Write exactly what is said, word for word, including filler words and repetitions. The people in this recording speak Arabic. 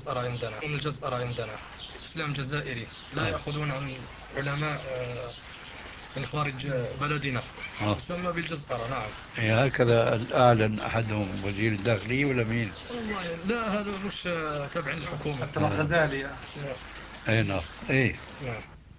الجزأرة عندنا، من الجزأرة عندنا إسلام جزائري، لا يأخذون عن علماء من خارج بلدنا، يسمى بالجزأرة. نعم. هكذا أعلن أحدهم وزير الداخلية ولا مين؟ والله لا، هذا مش تبع الحكومة. حتى الغزالي. أي نعم. إيه. نعم.